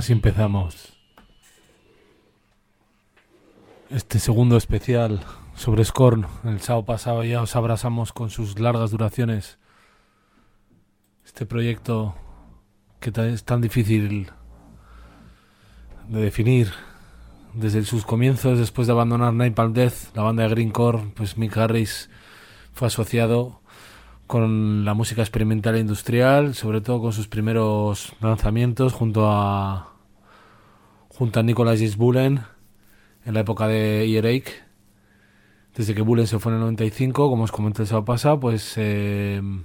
Así empezamos este segundo especial sobre Scorn. El sábado pasado ya os abrazamos con sus largas duraciones. Este proyecto que es tan difícil de definir. Desde sus comienzos, después de abandonar Napalm Death, la banda de Greencore, pues Mick Harris fue asociado con la música experimental e industrial, sobre todo con sus primeros lanzamientos junto a Nicolas Gilles Bullen en la época de Earache. Desde que Bullen se fue en el 95, como os comenté el sábado pasado, pues el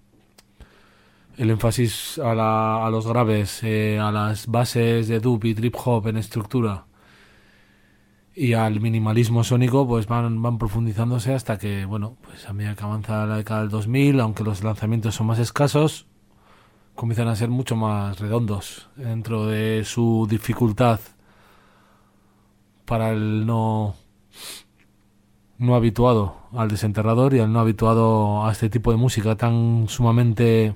énfasis a los graves, a las bases de dub y trip hop en estructura y al minimalismo sónico, pues van profundizándose hasta que, bueno, pues a medida que avanza la década del 2000, aunque los lanzamientos son más escasos, comienzan a ser mucho más redondos dentro de su dificultad para el no habituado al desenterrador y al no habituado a este tipo de música tan sumamente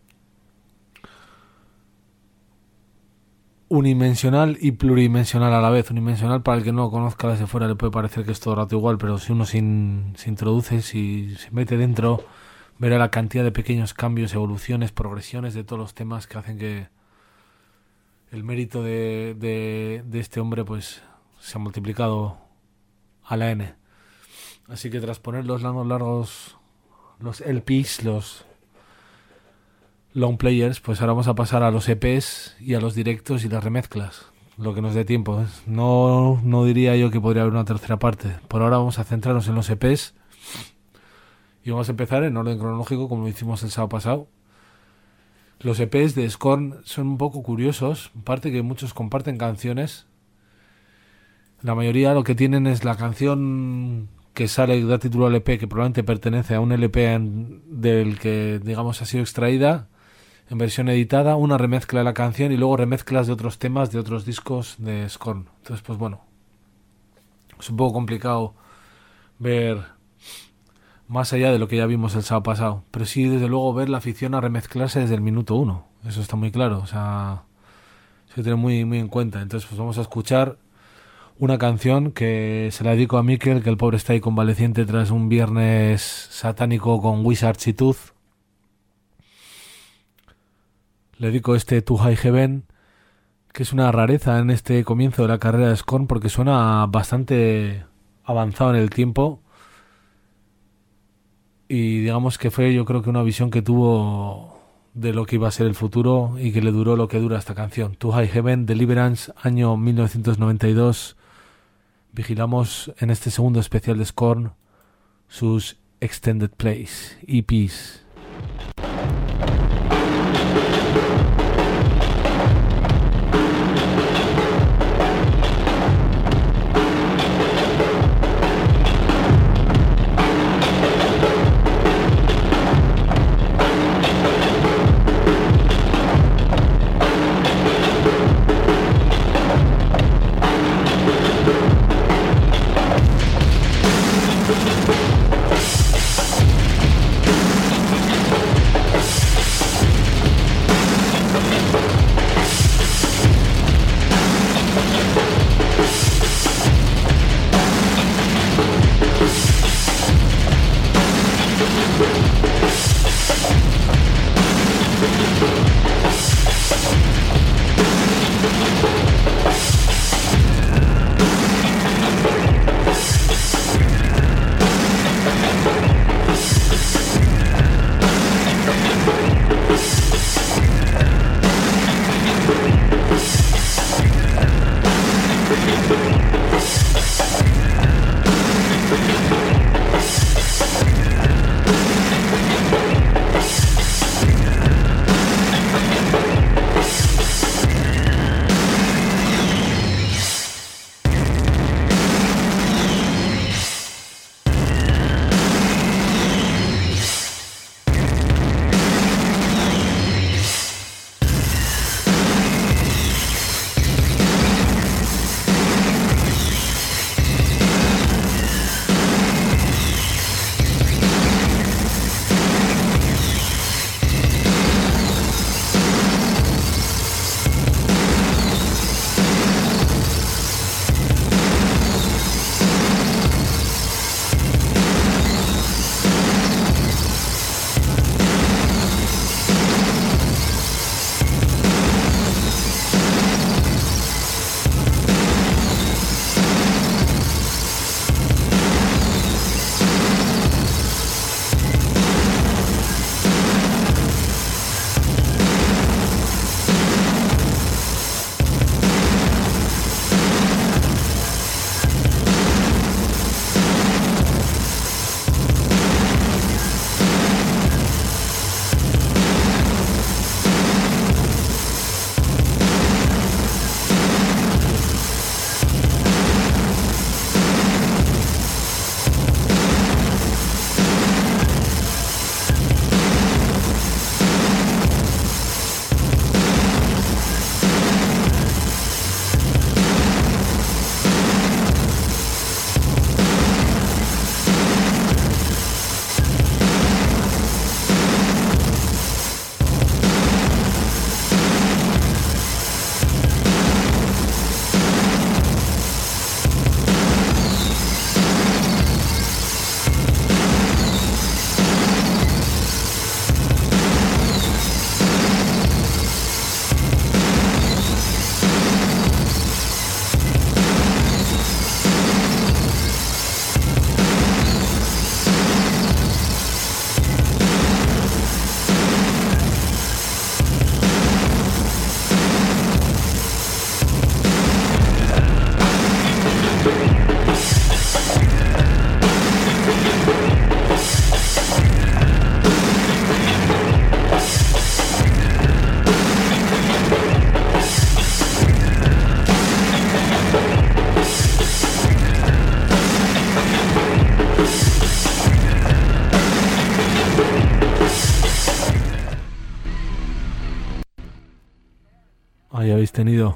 unidimensional y pluridimensional a la vez. Unidimensional, para el que no lo conozca desde fuera, le puede parecer que es todo rato igual, pero si uno se introduce, si se mete dentro, verá la cantidad de pequeños cambios, evoluciones, progresiones de todos los temas que hacen que el mérito de este hombre pues se ha multiplicado a la N. Así que tras poner los largos, los LPs, los long players, pues ahora vamos a pasar a los EPs y a los directos y las remezclas, lo que nos dé tiempo, ¿eh? No diría yo que podría haber una tercera parte. Por ahora vamos a centrarnos en los EPs y vamos a empezar en orden cronológico, como lo hicimos el sábado pasado. Los EPs de Scorn son un poco curiosos, aparte que muchos comparten canciones. La mayoría lo que tienen es la canción que sale, da título al EP, que probablemente pertenece a un LP del que, digamos, ha sido extraída en versión editada, una remezcla de la canción y luego remezclas de otros temas de otros discos de Scorn. Entonces, pues bueno, es un poco complicado ver más allá de lo que ya vimos el sábado pasado, pero sí, desde luego, ver la afición a remezclarse desde el minuto 1. Eso está muy claro, o sea, se tiene muy, muy en cuenta. Entonces, pues vamos a escuchar una canción que se la dedico a Mikel, que el pobre está ahí convaleciente tras un viernes satánico con Wizards y Tooth. Le dedico To High Heaven, que es una rareza en este comienzo de la carrera de Scorn porque suena bastante avanzado en el tiempo y digamos que fue, yo creo que una visión que tuvo de lo que iba a ser el futuro y que le duró lo que dura esta canción. To High Heaven, Deliverance, año 1992. Vigilamos en este segundo especial de Scorn sus Extended Plays, EPs. hayáis tenido.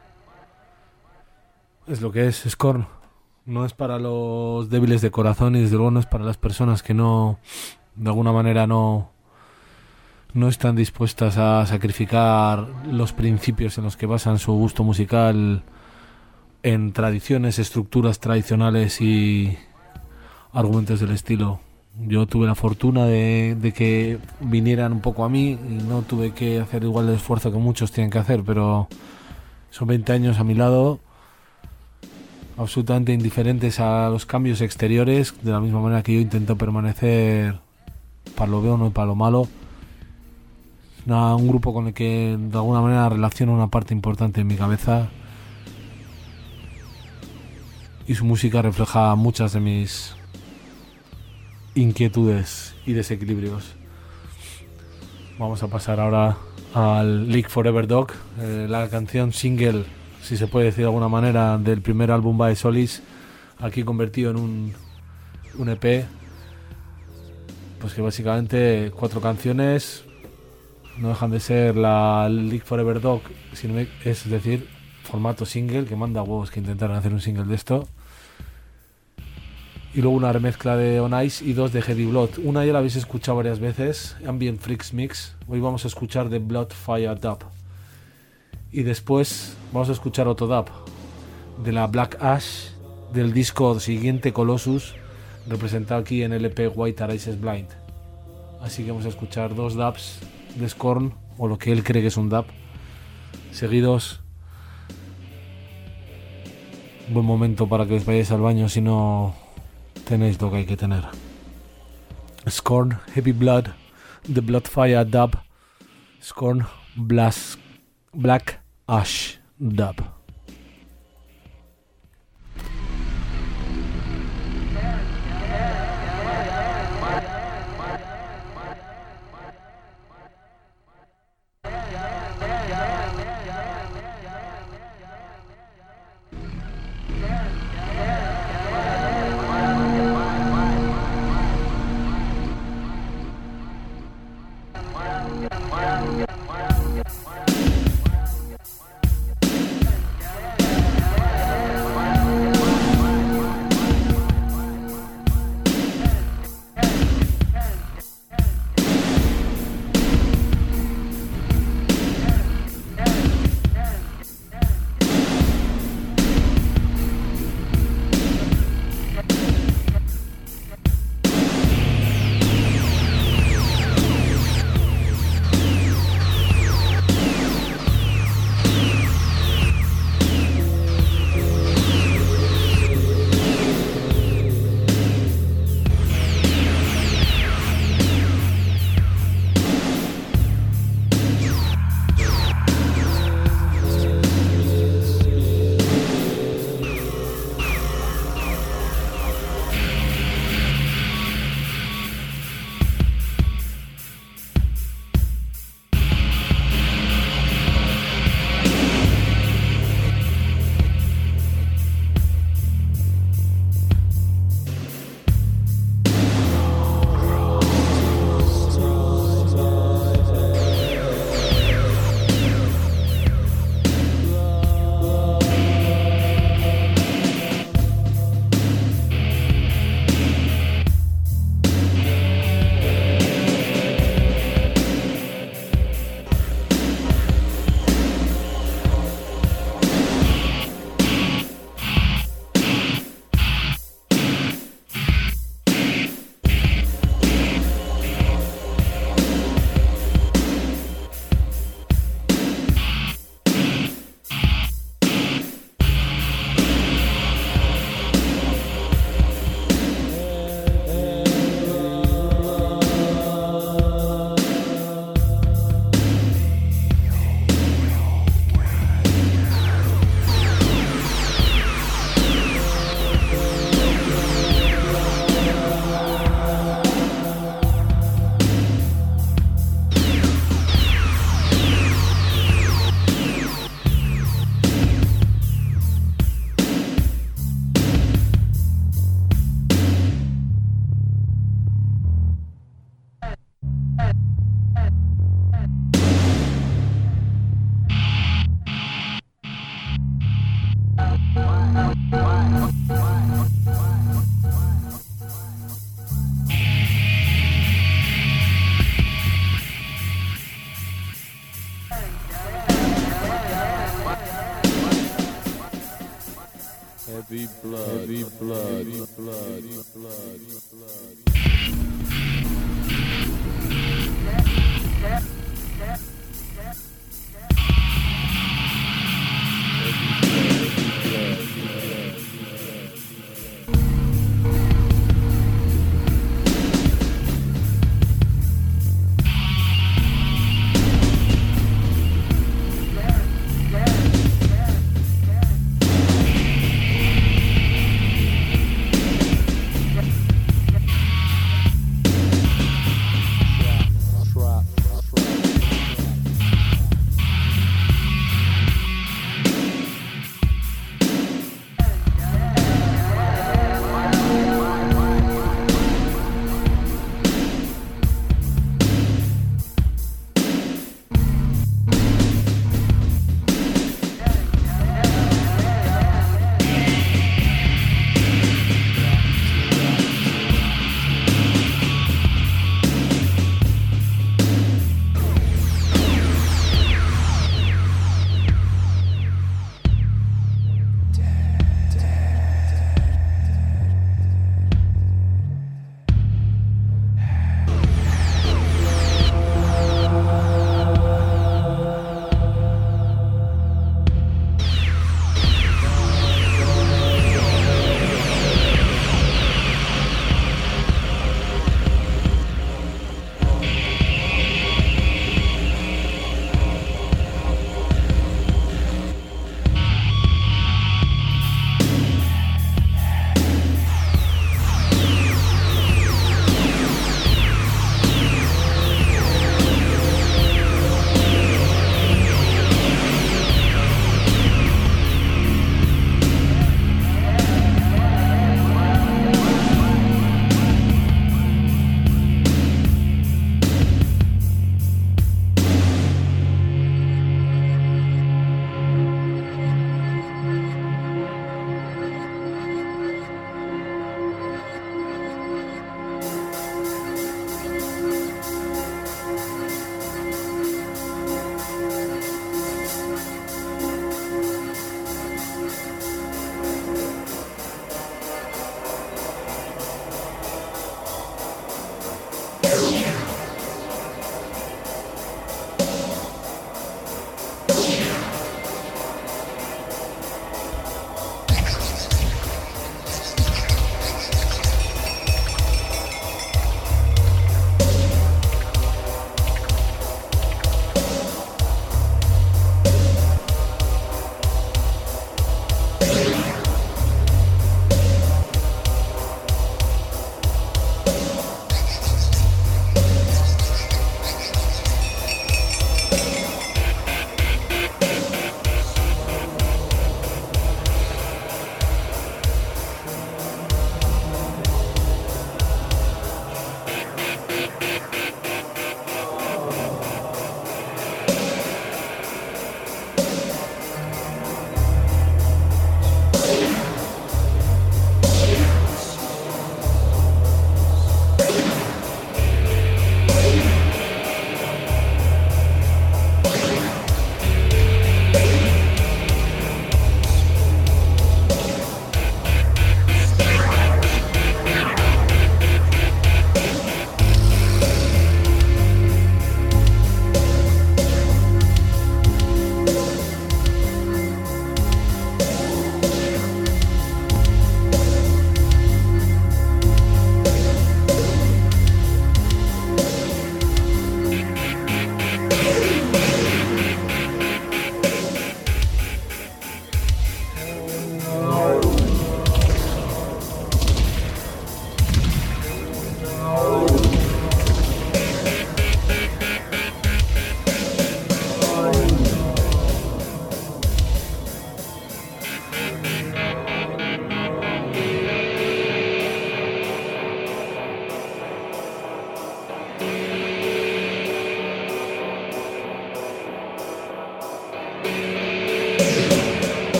Es lo que es Scorn. No es para los débiles de corazón y desde luego no es para las personas que no, de alguna manera no están dispuestas a sacrificar los principios en los que basan su gusto musical en tradiciones, estructuras tradicionales y argumentos del estilo. Yo tuve la fortuna de que vinieran un poco a mí y no tuve que hacer igual de esfuerzo que muchos tienen que hacer, pero son 20 años a mi lado, absolutamente indiferentes a los cambios exteriores, de la misma manera que yo intento permanecer para lo bueno y para lo malo. Es un grupo con el que de alguna manera relaciono una parte importante en mi cabeza y su música refleja muchas de mis inquietudes y desequilibrios. Vamos a pasar ahora al Live Forever Dog, la canción single, si se puede decir de alguna manera, del primer álbum by Solis, aquí convertido en un EP, pues que básicamente 4 canciones no dejan de ser la Live Forever Dog, es decir, formato single, que manda huevos que intentaron hacer un single de esto. Y luego una remezcla de On Ice y 2 de Heavy Blood. Una ya la habéis escuchado varias veces, Ambient Freaks Mix. Hoy vamos a escuchar The Blood Fire Dub. Y después vamos a escuchar otro dub de la Black Ash del disco siguiente, Colossus, representado aquí en el EP White Arises Blind. Así que vamos a escuchar 2 dubs de Scorn, o lo que él cree que es un dub, seguidos. Buen momento para que os vayáis al baño si no tenéis lo que hay que tener. Scorn, Heavy Blood, The Bloodfire Dub, Scorn, Black Ash Dub.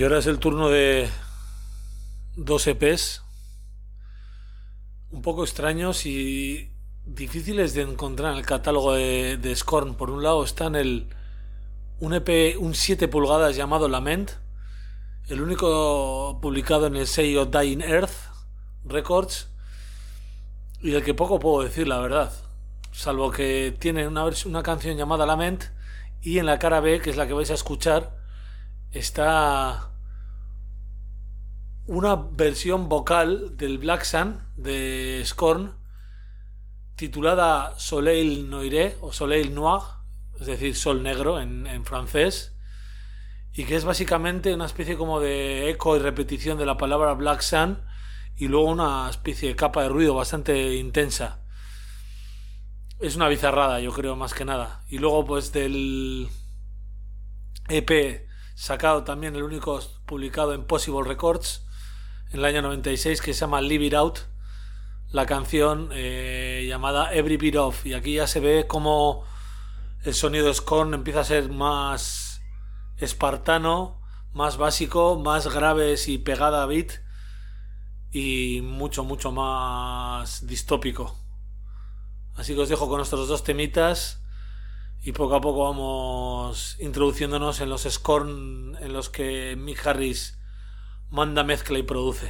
ahora es el turno de dos EPs un poco extraños y difíciles de encontrar en el catálogo de Scorn. Por un lado está un EP, un 7 pulgadas llamado Lament, el único publicado en el sello Dying Earth Records, y del que poco puedo decir, la verdad, salvo que tiene una canción llamada Lament, y en la cara B, que es la que vais a escuchar, está una versión vocal del Black Sun de Scorn titulada Soleil Noire o Soleil Noir, es decir, Sol Negro en francés, y que es básicamente una especie como de eco y repetición de la palabra Black Sun y luego una especie de capa de ruido bastante intensa. Es una bizarrada, yo creo, más que nada. Y luego pues del EP sacado también, el único publicado en Possible Records en el año 96, que se llama Live It Out, la canción llamada Every Bit Of, y aquí ya se ve como el sonido de Scorn empieza a ser más espartano, más básico, más graves y pegada a beat, y mucho más distópico. Así que os dejo con nuestros dos temitas y poco a poco vamos introduciéndonos en los Scorn en los que Mick Harris manda, mezcla y produce.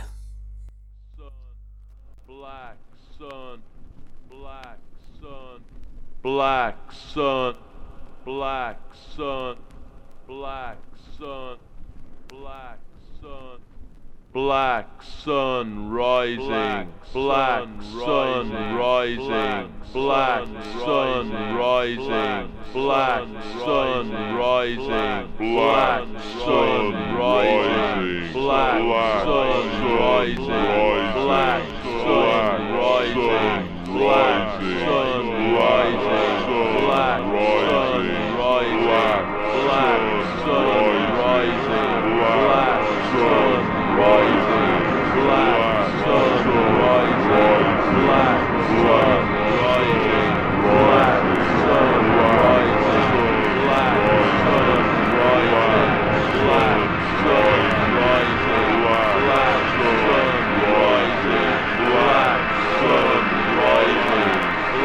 Black sun, black sun, black sun, black sun, black sun, black sun, black sun rising, black sun rising, black sun rising, black sun rising, black sun rising, black sun rising, black sun rising, black sun rising, black sun rising, black sun rising, black sun rising, black sun rising, black sun rising, black sun rising, black sun rising, black sun rising, black sun rising, black sun rising,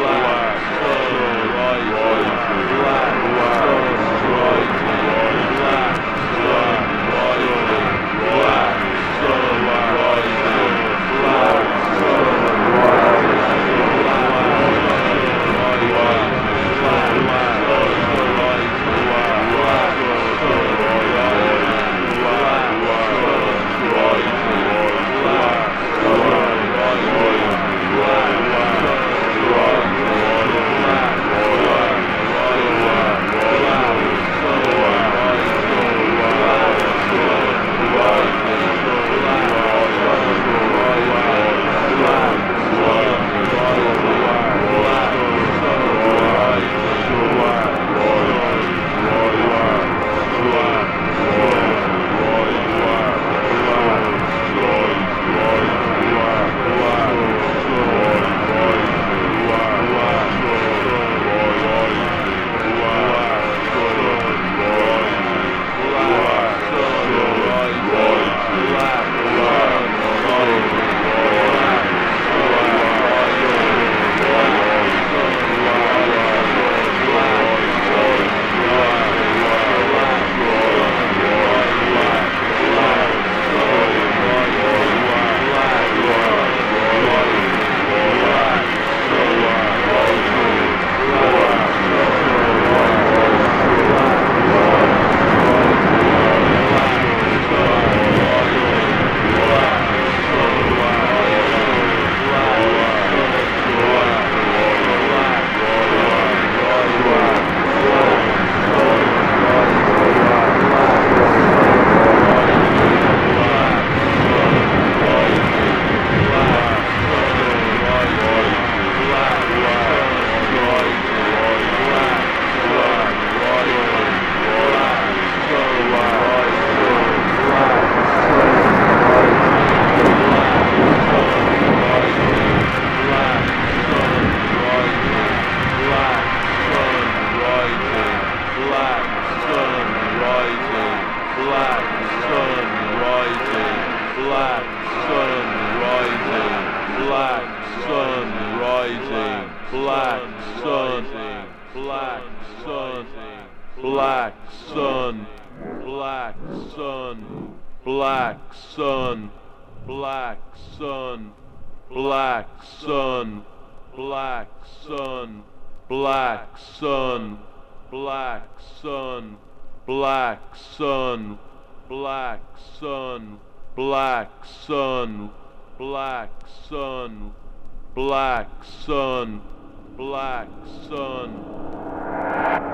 black sun rising, black sun, black sun, black sun, black sun, black sun, black sun, black sun, black sun, black sun, black sun, black sun, black sun, black sun, black sun, black sun, black sun.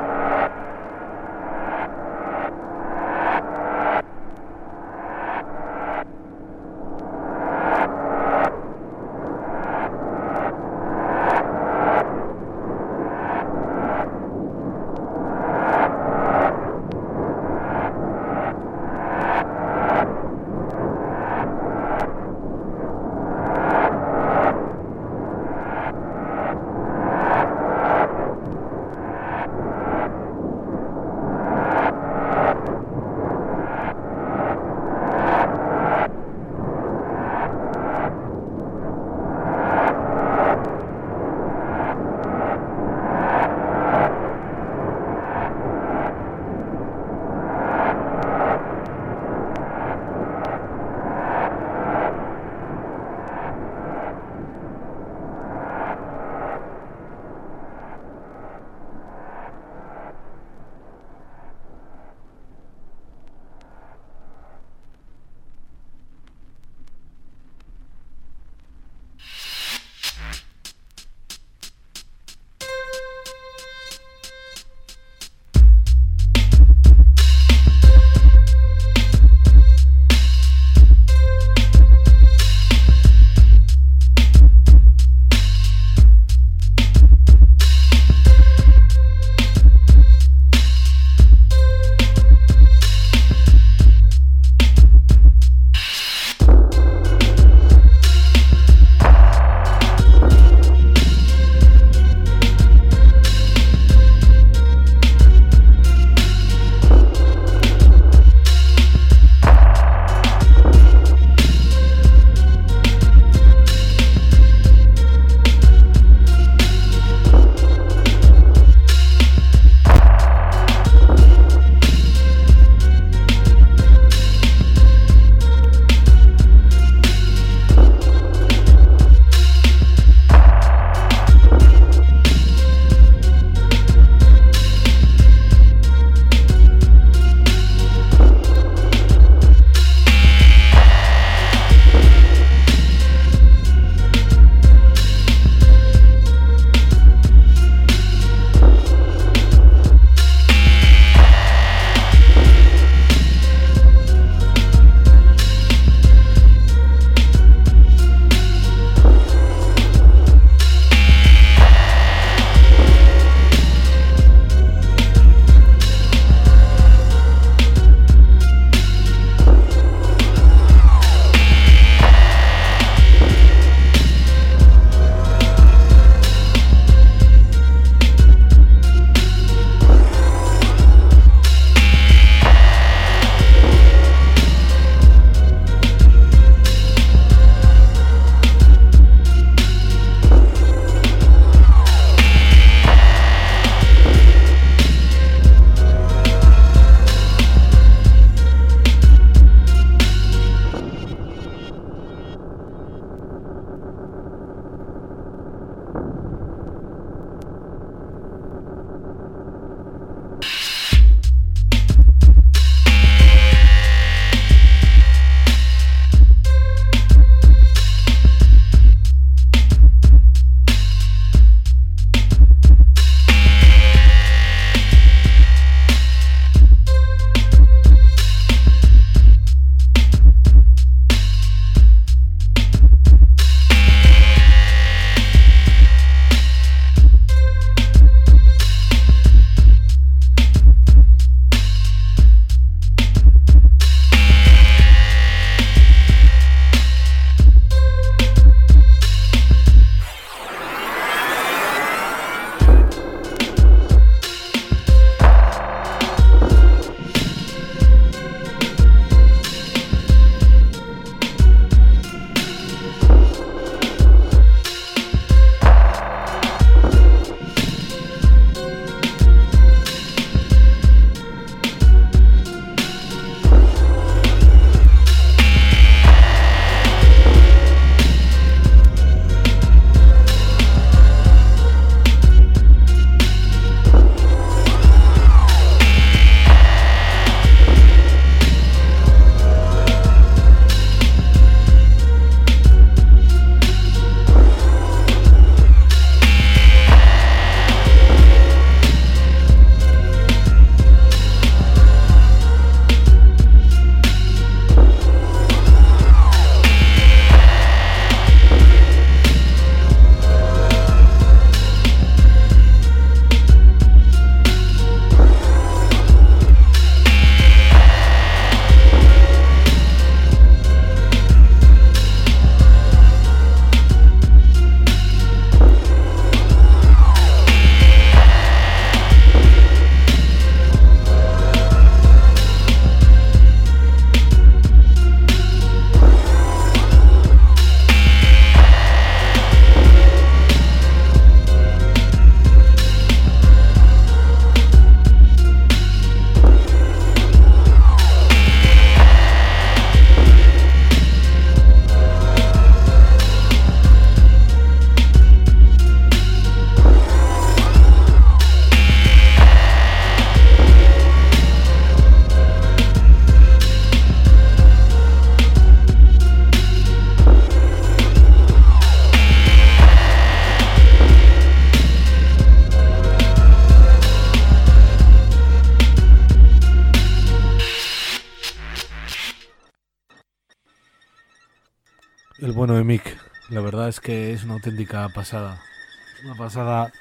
El bueno de Mick. La verdad es que es una auténtica pasada. Es una pasada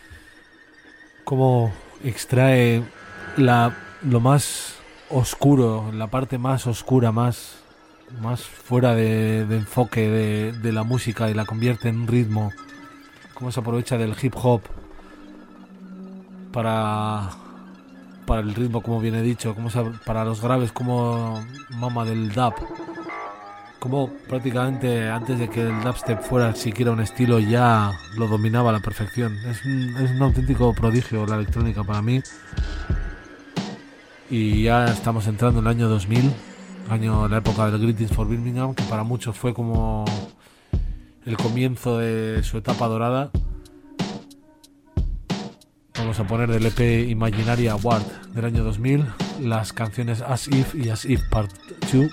cómo extrae lo más oscuro, la parte más oscura, más fuera de enfoque de la música y la convierte en un ritmo. Cómo se aprovecha del hip hop para el ritmo, como bien he dicho, para los graves, como mama del dub. Como prácticamente antes de que el dubstep fuera siquiera un estilo ya lo dominaba a la perfección. Es un auténtico prodigio la electrónica para mí. Y ya estamos entrando en el año 2000, la época del Greetings for Birmingham, que para muchos fue como el comienzo de su etapa dorada. Vamos a poner del EP Imaginary Award del año 2000 las canciones As If y As If Part 2.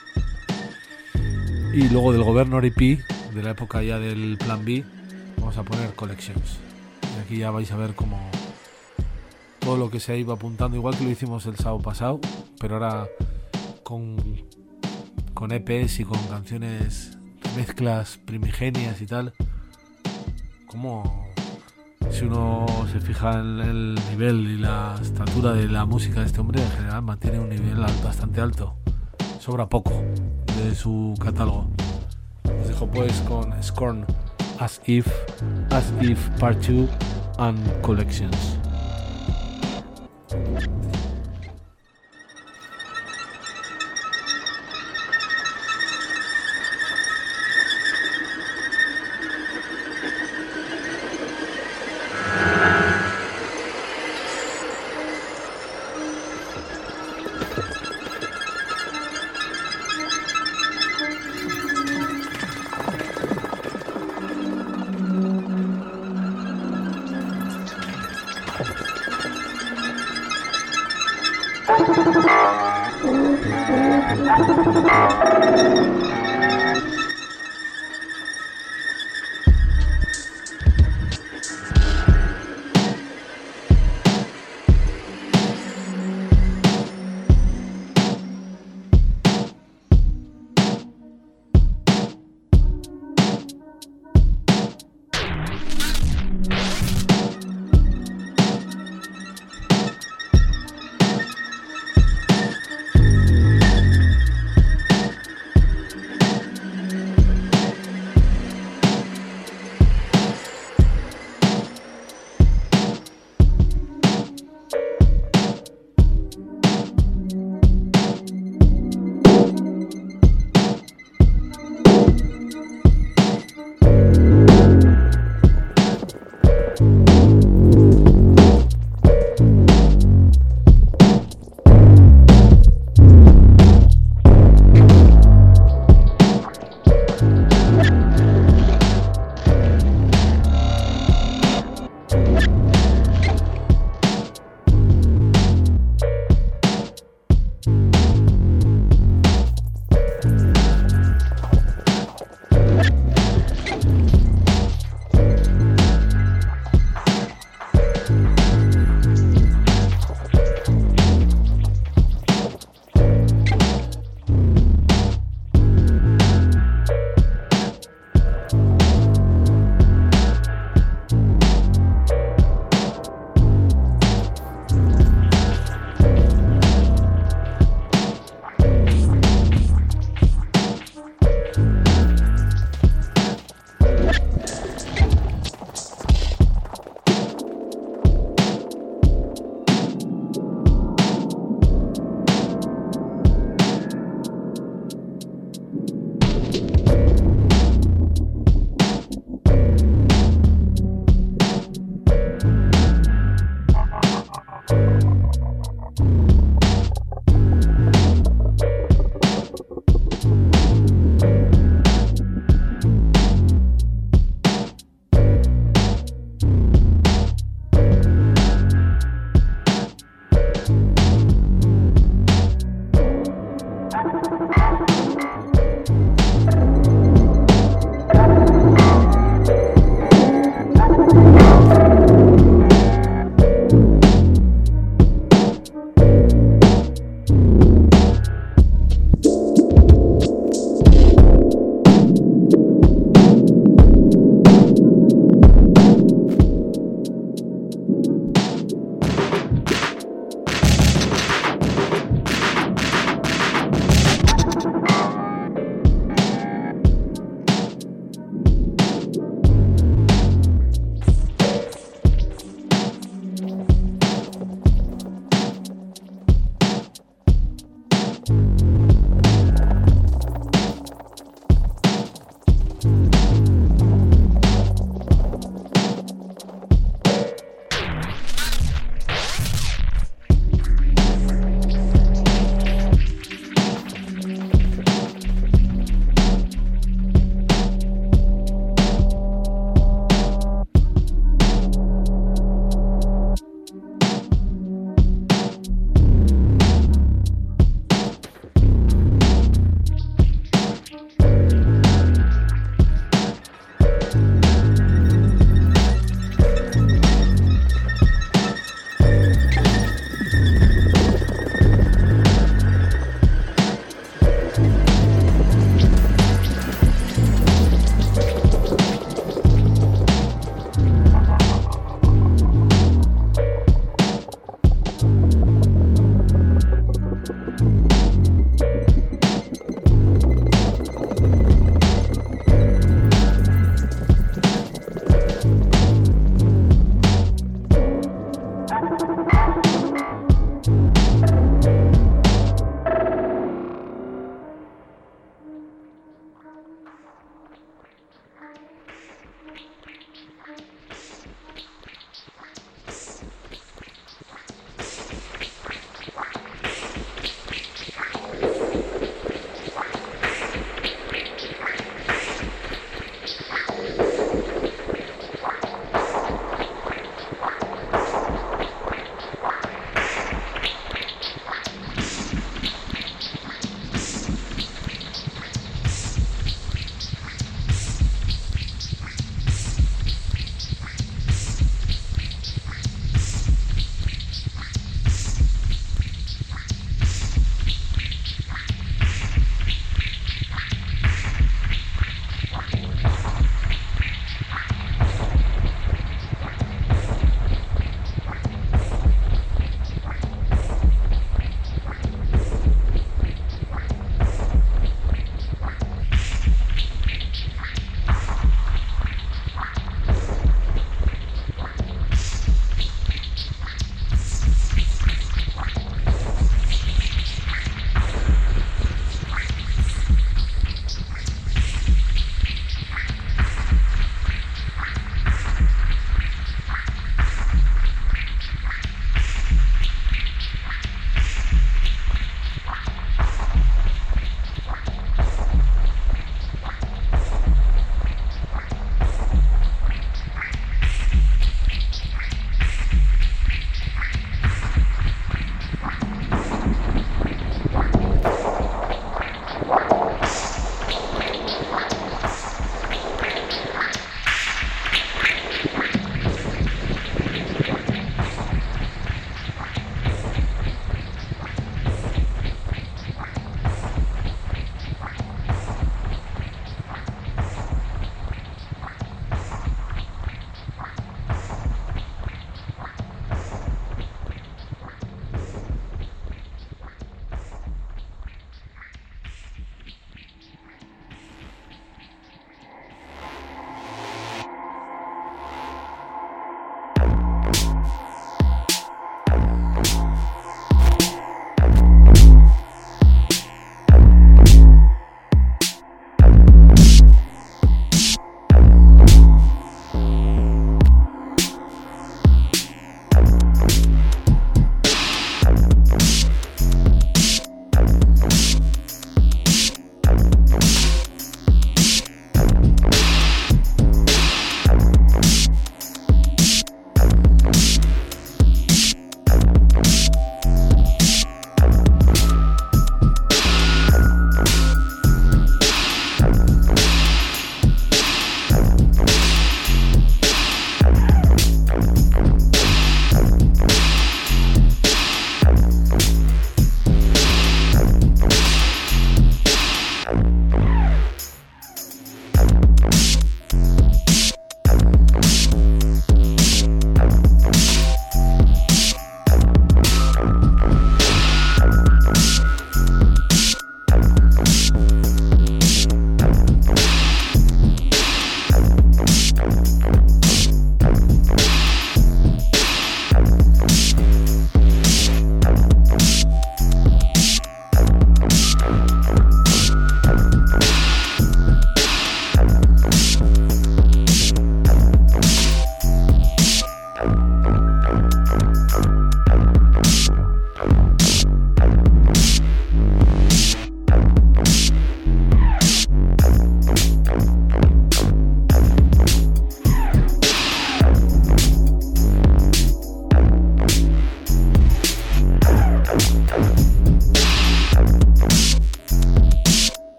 Y luego del Governor EP, de la época ya del Plan B, vamos a poner Collections. Y aquí ya vais a ver cómo todo lo que se iba apuntando, igual que lo hicimos el sábado pasado, pero ahora con EPs y con canciones, mezclas primigenias y tal. Como si uno se fija en el nivel y la estatura de la música de este hombre, en general mantiene un nivel bastante alto. Sobra poco de su catálogo. Os dejo pues con Scorn, As If Part 2 and Collections.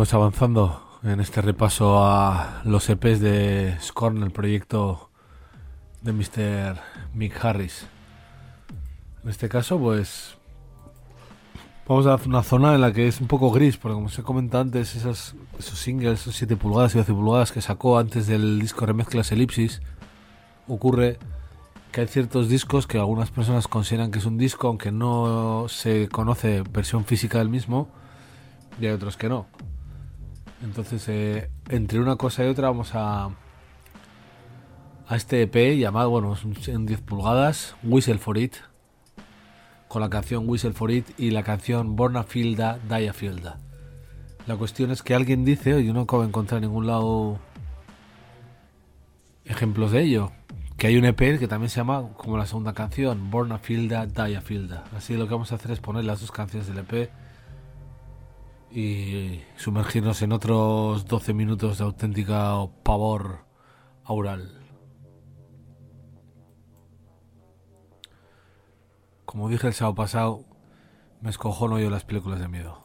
Seguimos avanzando en este repaso a los EPs de Scorn, el proyecto de Mr. Mick Harris. En este caso, pues vamos a una zona en la que es un poco gris, porque como os he comentado antes, esos singles, esos 7 pulgadas y 12 pulgadas que sacó antes del disco Remezclas Elipsis, ocurre que hay ciertos discos que algunas personas consideran que es un disco, aunque no se conoce versión física del mismo, y hay otros que no. Entonces, entre una cosa y otra vamos a este EP llamado, bueno, es en 10 pulgadas, Whistle for It, con la canción Whistle for It y la canción Born a Fielda, Die a Fielda. La cuestión es que alguien dice, yo no acabo de encontrar en ningún lado ejemplos de ello, que hay un EP que también se llama como la segunda canción, Born a Fielda, Die a Fielda. Así lo que vamos a hacer es poner las dos canciones del EP y sumergirnos en otros 12 minutos de auténtica pavor aural. Como dije el sábado pasado, me escojono yo las películas de miedo.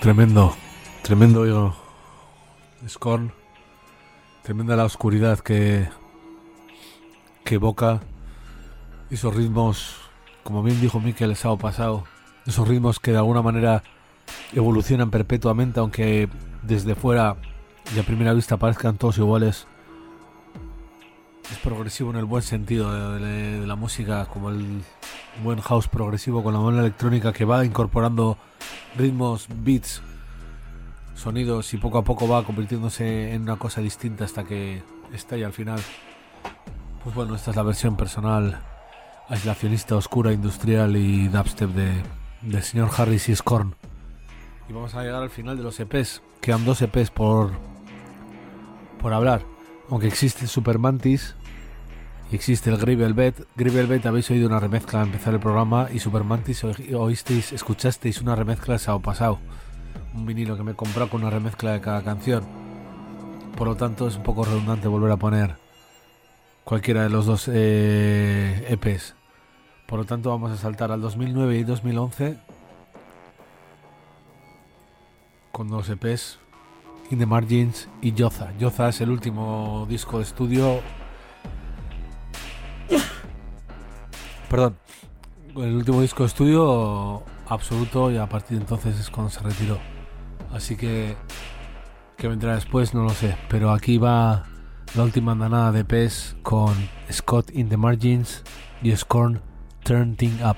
Tremendo yo. Scorn. Tremenda la oscuridad que evoca. Esos ritmos, como bien dijo Mikel el sábado pasado, esos ritmos que de alguna manera evolucionan perpetuamente, aunque desde fuera y a primera vista parezcan todos iguales. Es progresivo en el buen sentido de la música, como el buen house progresivo con la buena electrónica que va incorporando ritmos, beats, sonidos y poco a poco va convirtiéndose en una cosa distinta hasta que estalla al final. Pues bueno, esta es la versión personal, aislacionista, oscura, industrial y dubstep del señor Harris y Scorn. Y vamos a llegar al final de los EPs. Quedan 2 EPs por hablar. Aunque existe Super Mantis y existe el Grey Velvet. Grey Velvet habéis oído una remezcla al empezar el programa, y Super Mantis escuchasteis una remezcla el sábado pasado. Un vinilo que me he comprado con una remezcla de cada canción. Por lo tanto es un poco redundante volver a poner cualquiera de los dos EPs. Por lo tanto vamos a saltar al 2009 y 2011 con 2 EPs, In the Margins y Yoza. Yoza es el último disco de estudio. Perdón, el último disco de estudio absoluto, y a partir de entonces es cuando se retiró. Así que vendrá después no lo sé, pero aquí va la última andanada de EPs con Scott In the Margins y Scorn Turn Thing Up.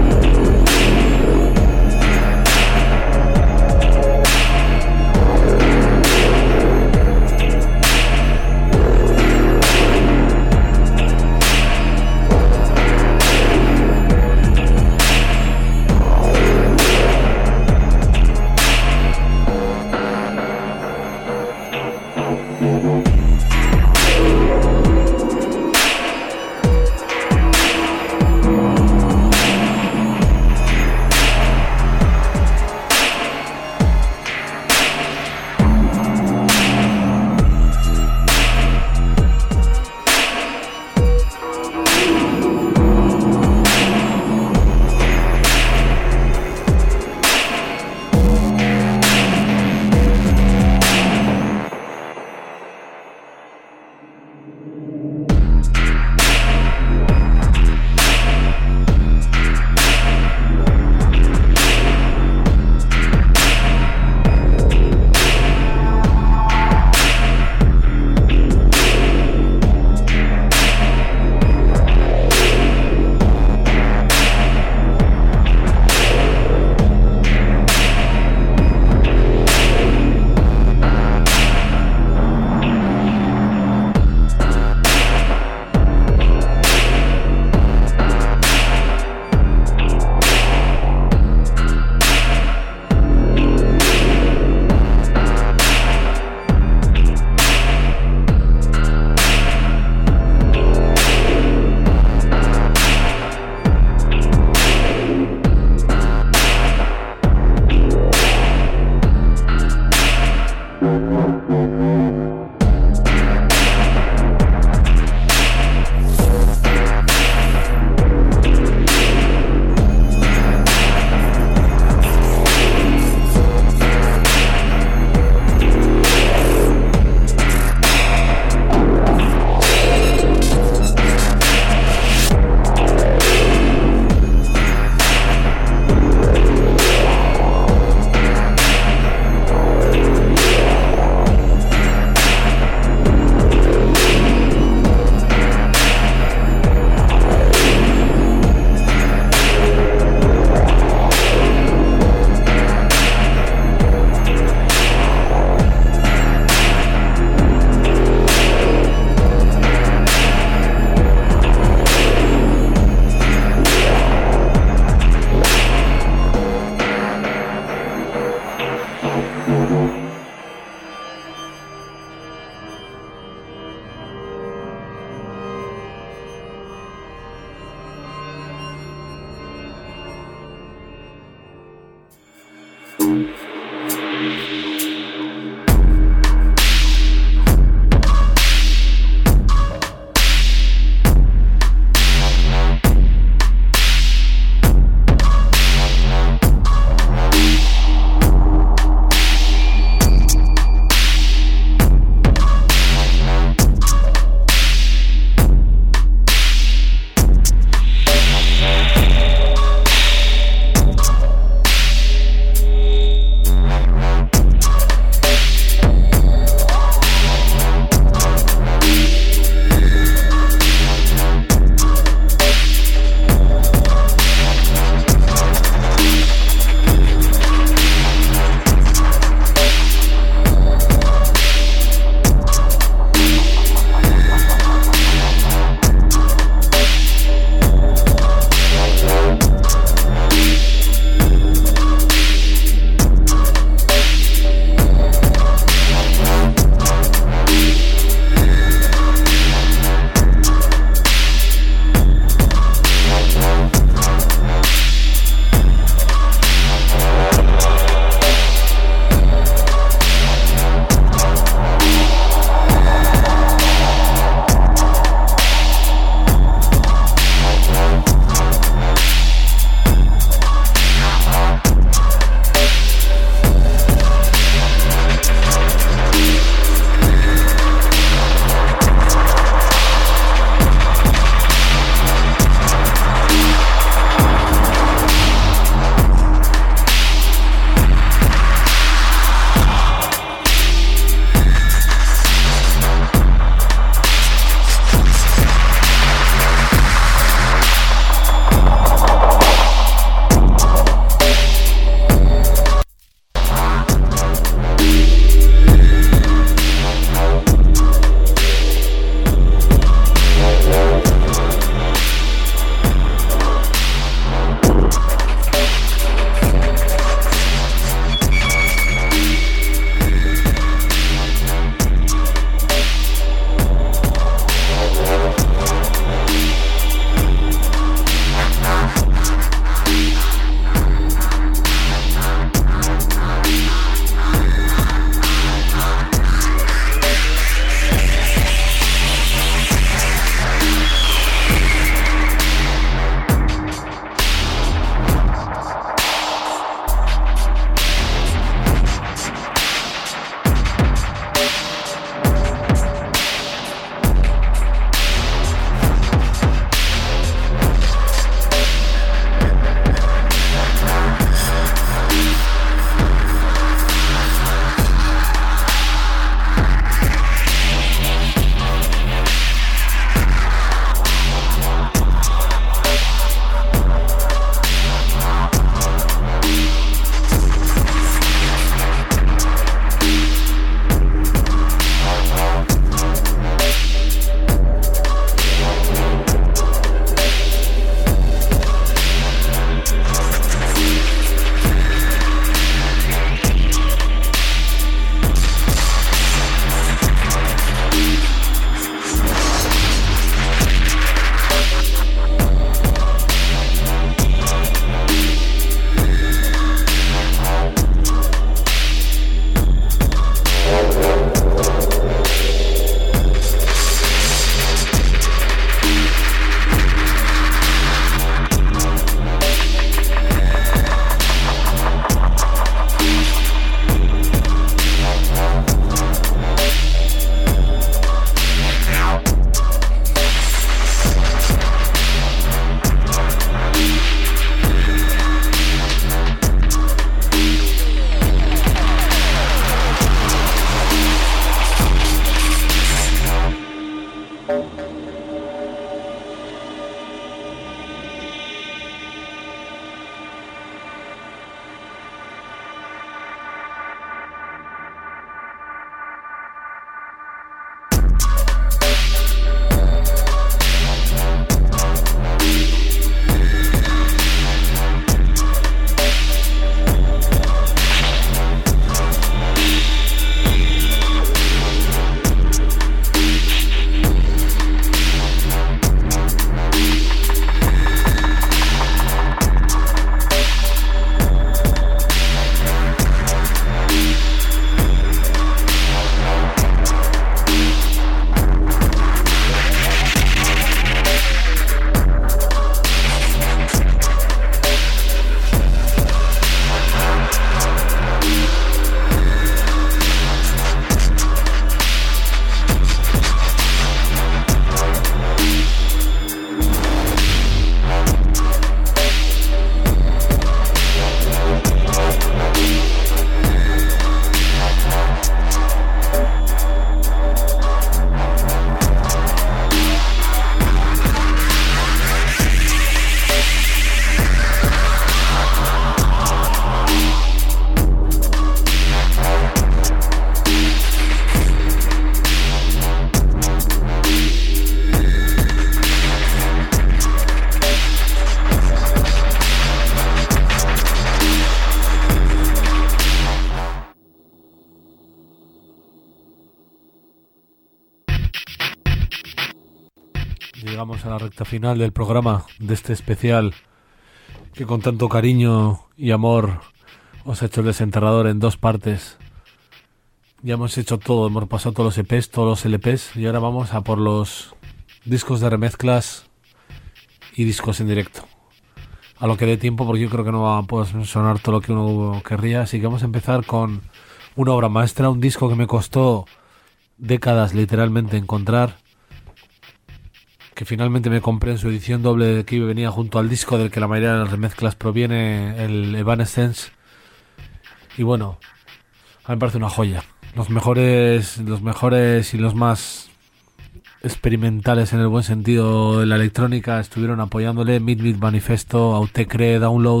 llegamos a la recta final del programa, de este especial que con tanto cariño y amor os ha hecho el Desenterrador en 2 partes. Ya hemos hecho todo, hemos pasado todos los EPs, todos los LPs, y ahora vamos a por los discos de remezclas y discos en directo. A lo que dé tiempo, porque yo creo que no va a poder sonar todo lo que uno querría, así que vamos a empezar con una obra maestra, un disco que me costó décadas literalmente encontrar, que finalmente me compré en su edición doble, que venía junto al disco del que la mayoría de las remezclas proviene, el Evanescence, y bueno, a mí me parece una joya. Los mejores y los más experimentales en el buen sentido de la electrónica estuvieron apoyándole: Meat Manifesto, Autechre, Download,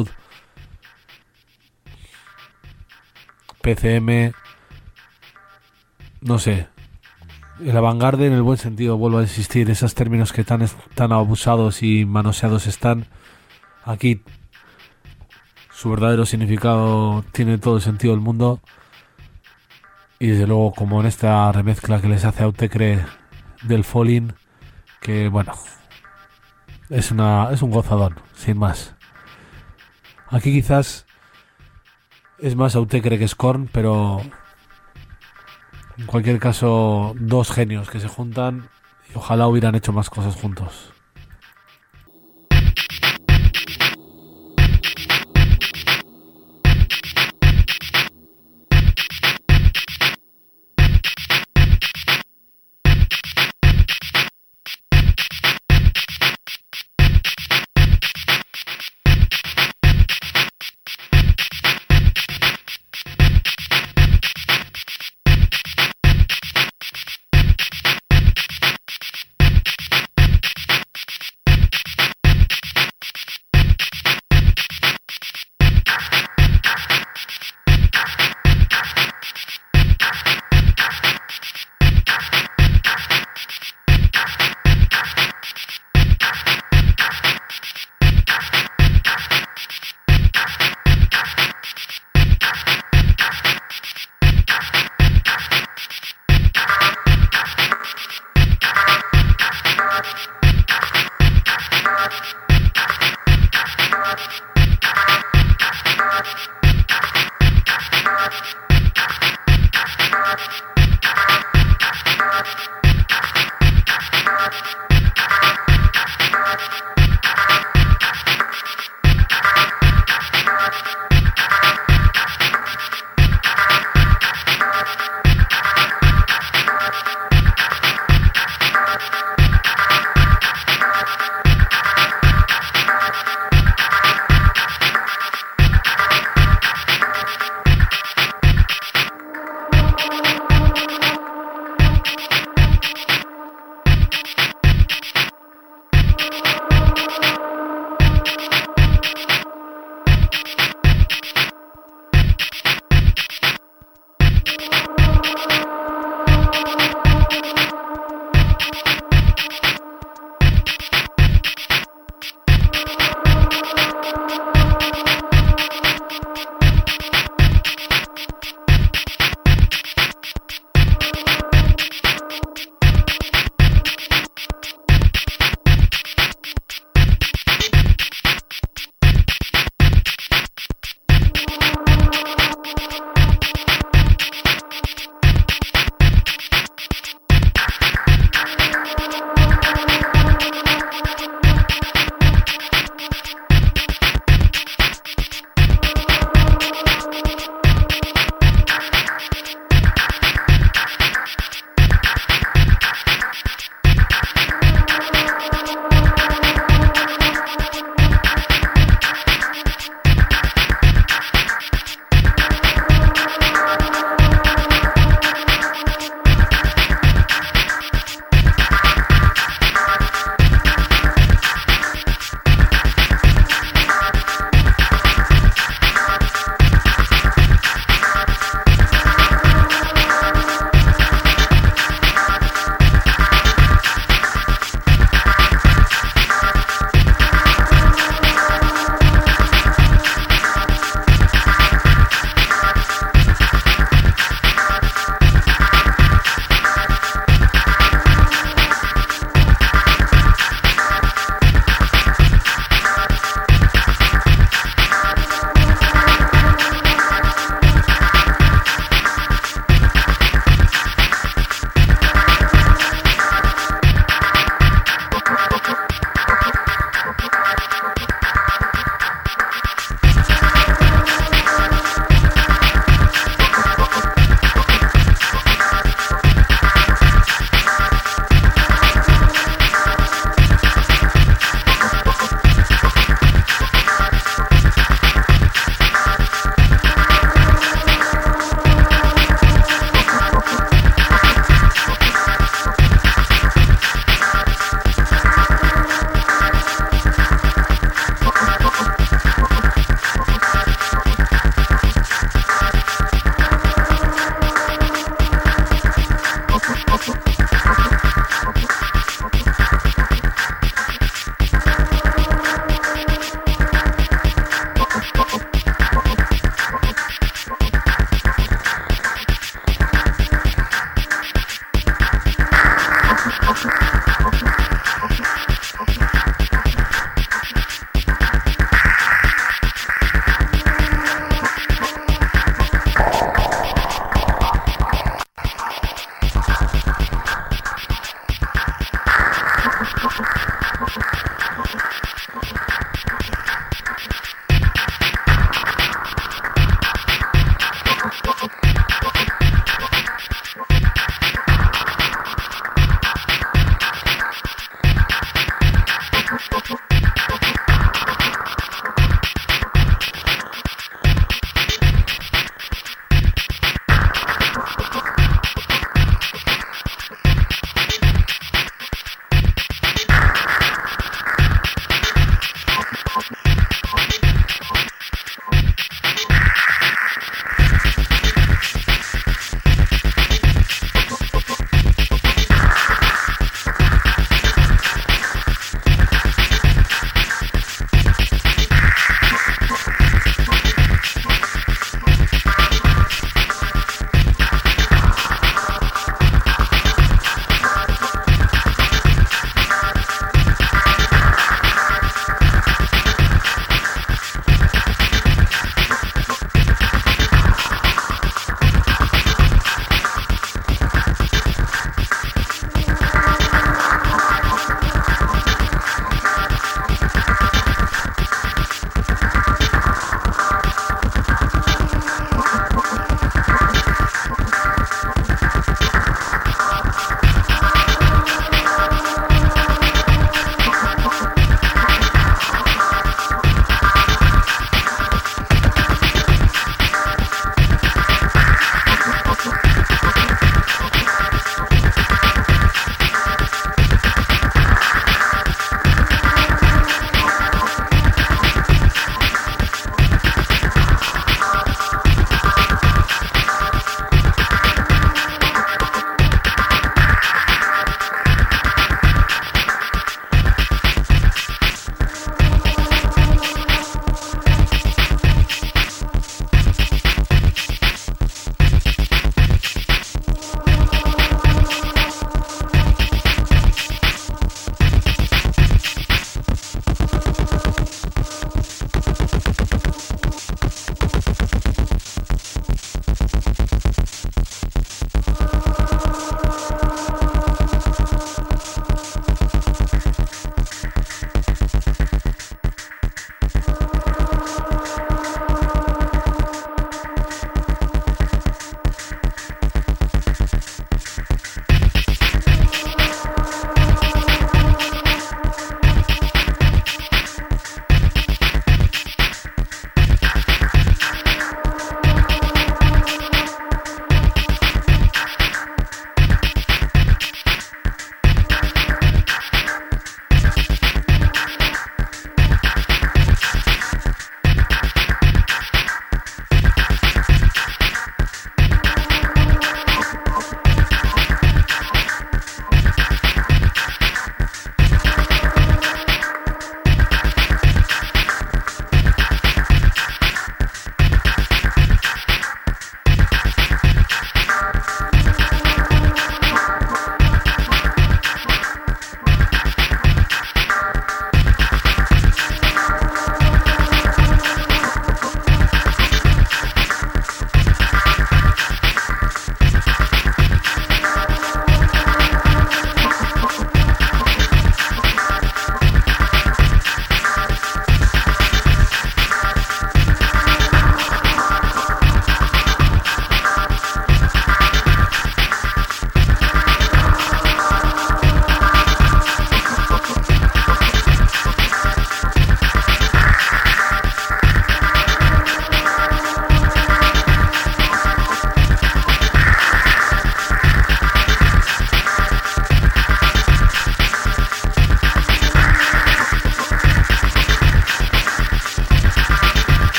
PCM, no sé, el Avantgarde en el buen sentido, vuelvo a insistir, esos términos que tan abusados y manoseados están aquí, su verdadero significado tiene todo el sentido del mundo. Y desde luego, como en esta remezcla que les hace Autechre del Falling, que bueno, es un gozadón, sin más. Aquí quizás es más Autechre que Scorn, pero en cualquier caso, 2 genios que se juntan y ojalá hubieran hecho más cosas juntos.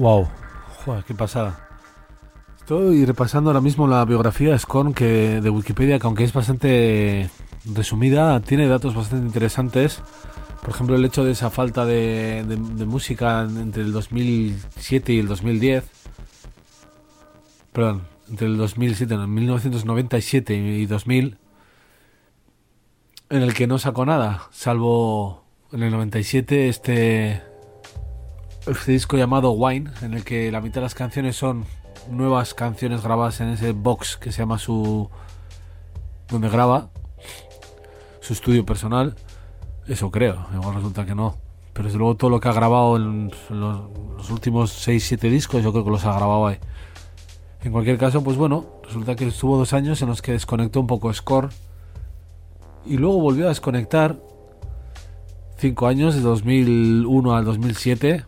Wow, joder, qué pasada. Estoy repasando ahora mismo la biografía de Scorn de Wikipedia, que aunque es bastante resumida, tiene datos bastante interesantes. Por ejemplo, el hecho de esa falta de música entre el 2007 y el 2010. Perdón, entre el 2007, no, 1997 y 2000, en el que no sacó nada, salvo en el 97 este disco llamado Wine, en el que la mitad de las canciones son nuevas canciones grabadas en ese box que se llama donde graba su estudio personal. Eso creo, igual resulta que no, pero desde luego todo lo que ha grabado en los últimos 6-7 discos yo creo que los ha grabado ahí. En cualquier caso, pues bueno, resulta que estuvo 2 años en los que desconectó un poco Scorn y luego volvió a desconectar 5 años, de 2001 al 2007,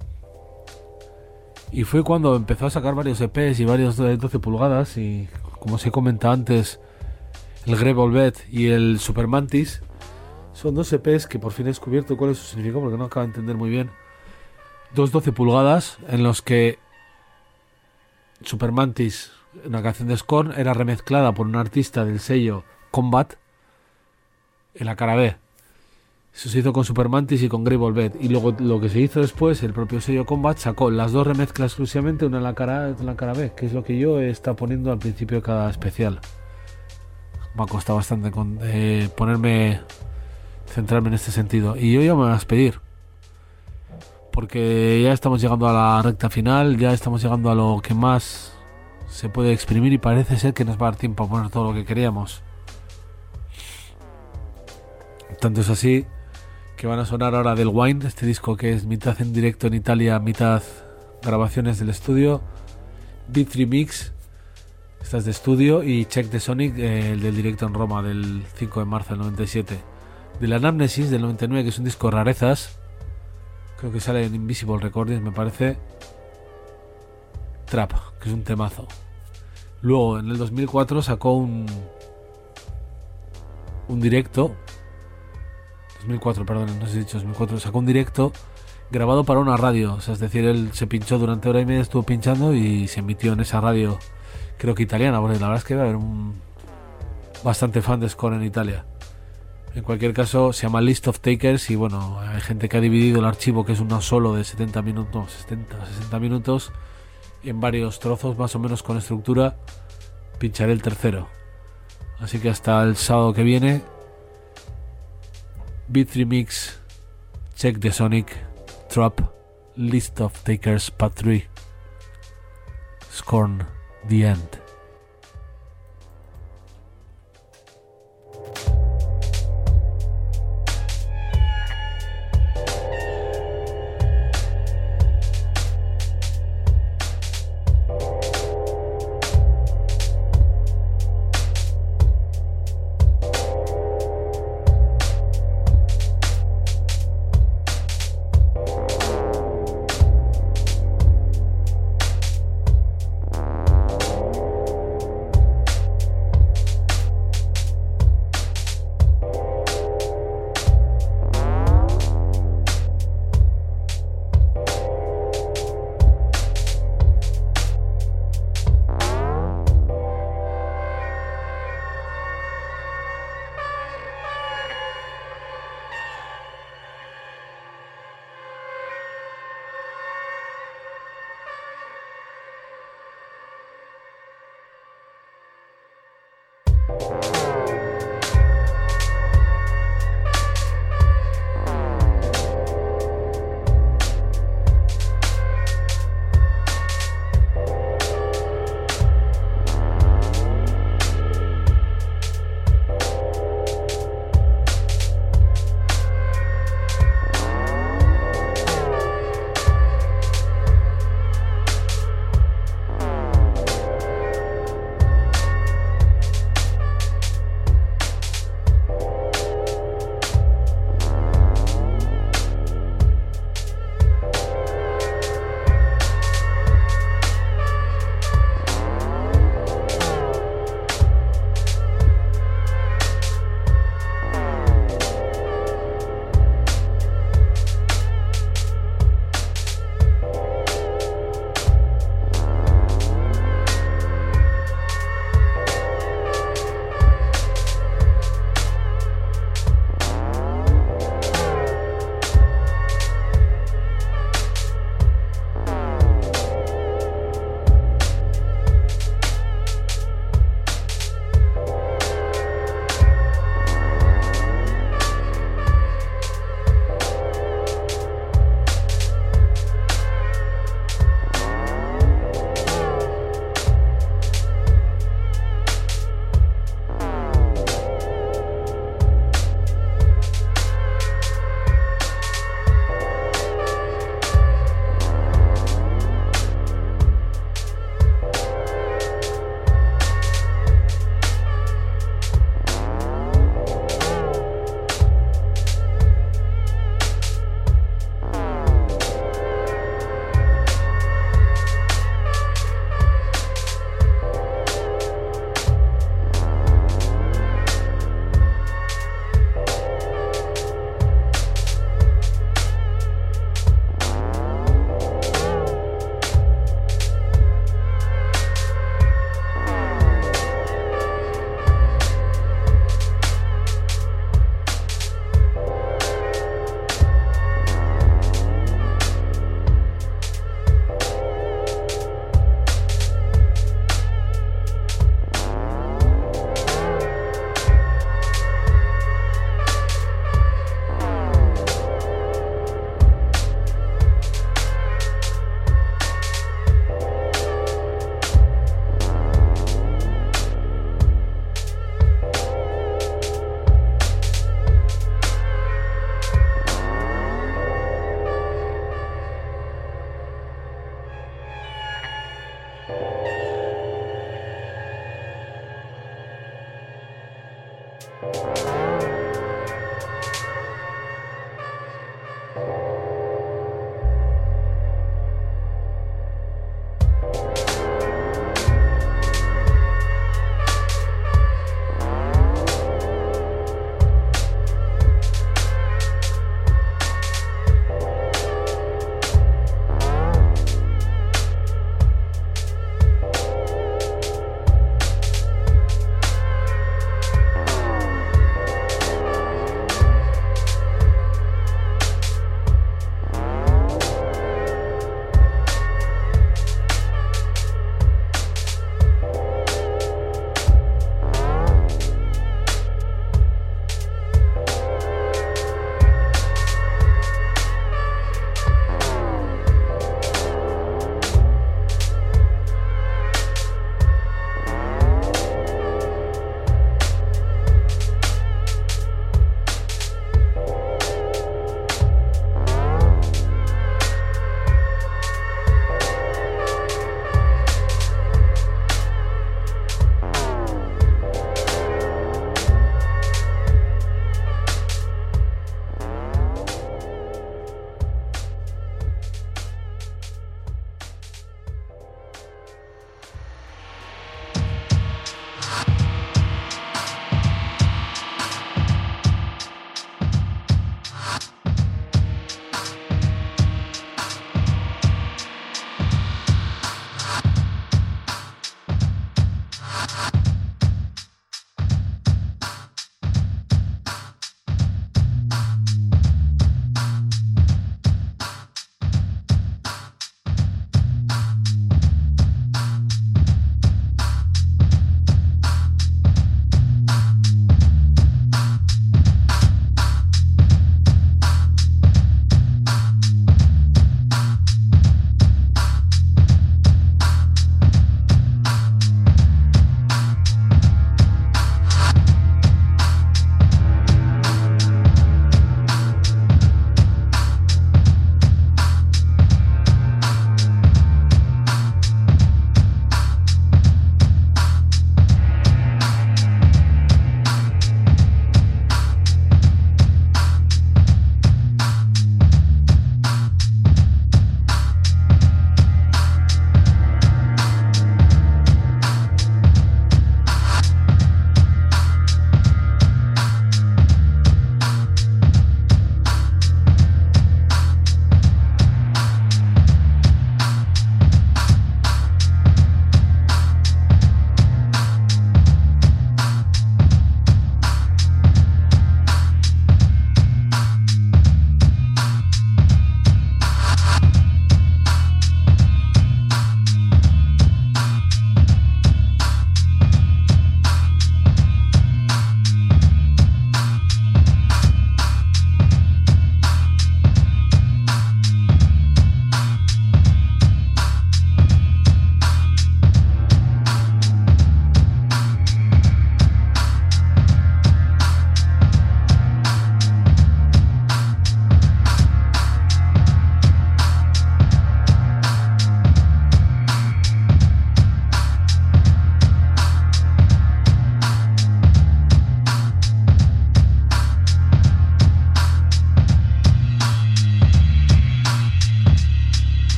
y fue cuando empezó a sacar varios EPs y varios de 12 pulgadas, y como os he comentado antes, el Grey Volvet y el Super Mantis son 2 EPs que por fin he descubierto cuál es su significado, porque no acabo de entender muy bien. 2 12 pulgadas en los que Super Mantis, una canción de Scorn, era remezclada por un artista del sello Combat en la cara B. Eso se hizo con Super Mantis y con Grey Volvet. Y luego lo que se hizo después, el propio sello Combat sacó las 2 remezclas exclusivamente, una en la cara A y otra en la cara B, que es lo que yo he estado poniendo al principio de cada especial. Me ha costado bastante centrarme en este sentido. Y hoy ya me voy a despedir, porque ya estamos llegando a la recta final, ya estamos llegando a lo que más se puede exprimir y parece ser que nos va a dar tiempo a poner todo lo que queríamos. Tanto es así que van a sonar ahora del Wine, este disco que es mitad en directo en Italia, mitad grabaciones del estudio, Beat 3 Mix, esta es de estudio, y Check the Sonic, el del directo en Roma del 5 de marzo del 97. De la Anamnesis del 99, que es un disco de rarezas, creo que sale en Invisible Recordings, me parece, Trap, que es un temazo. Luego en el 2004 sacó un directo, 2004, perdón, no sé si he dicho 2004, sacó un directo grabado para una radio, o sea, es decir, él se pinchó durante hora y media, estuvo pinchando y se emitió en esa radio, creo que italiana, porque la verdad es que va a haber bastante fan de Scorn en Italia. En cualquier caso, se llama List of Takers y bueno, hay gente que ha dividido el archivo, que es uno solo de 60 minutos, en varios trozos más o menos con estructura. Pincharé el tercero. Así que hasta el sábado que viene, Beat 3 Mix, Check the Sonic, Trap, List of Takers Part 3, Scorn, The End.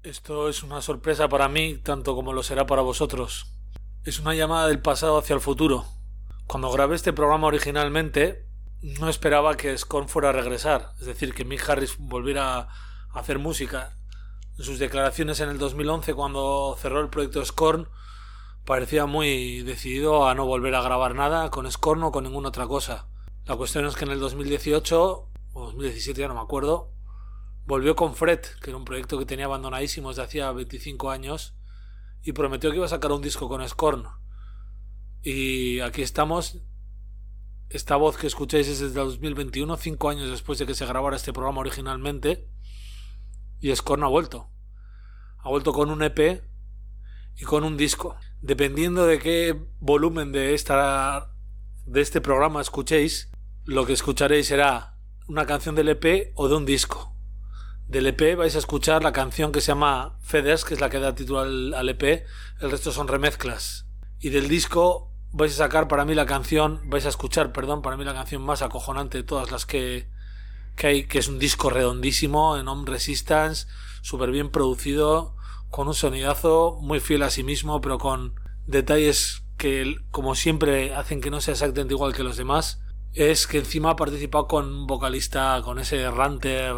Esto es una sorpresa para mí, tanto como lo será para vosotros. Es una llamada del pasado hacia el futuro. Cuando grabé este programa originalmente, no esperaba que Scorn fuera a regresar, es decir, que Mick Harris volviera a hacer música. En sus declaraciones en el 2011, cuando cerró el proyecto Scorn, parecía muy decidido a no volver a grabar nada con Scorn o con ninguna otra cosa. La cuestión es que en el 2018, o 2017, ya no me acuerdo, volvió con Fred, que era un proyecto que tenía abandonadísimo desde hacía 25 años, y prometió que iba a sacar un disco con Scorn. Y aquí estamos. Esta voz que escucháis es desde el 2021, 5 años después de que se grabara este programa originalmente, y Scorn ha vuelto. Ha vuelto con un EP y con un disco. Dependiendo de qué volumen de este programa escuchéis, lo que escucharéis será una canción del EP o de un disco. Del EP vais a escuchar la canción que se llama Feathers, que es la que da título al EP, el resto son remezclas. Y del disco vais a escuchar para mí la canción más acojonante de todas las que hay, que es un disco redondísimo, en Home Resistance, súper bien producido, con un sonidazo muy fiel a sí mismo, pero con detalles que, como siempre, hacen que no sea exactamente igual que los demás. Es que encima ha participado con un vocalista, con ese ranter,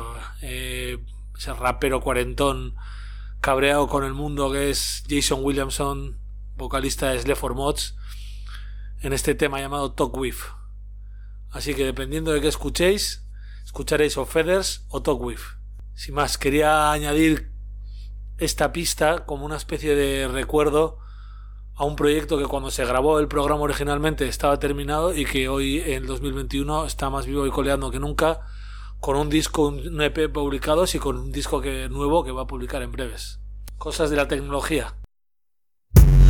ese rapero cuarentón cabreado con el mundo, que es Jason Williamson, vocalista de Slave for Mods, en este tema llamado Talk With. Así que dependiendo de qué escuchéis, escucharéis o Feathers o Talk With. Sin más, quería añadir esta pista como una especie de recuerdo a un proyecto que cuando se grabó el programa originalmente estaba terminado y que hoy en 2021 está más vivo y coleando que nunca, con un disco, un EP publicados y con un disco nuevo que va a publicar en breves. Cosas de la tecnología.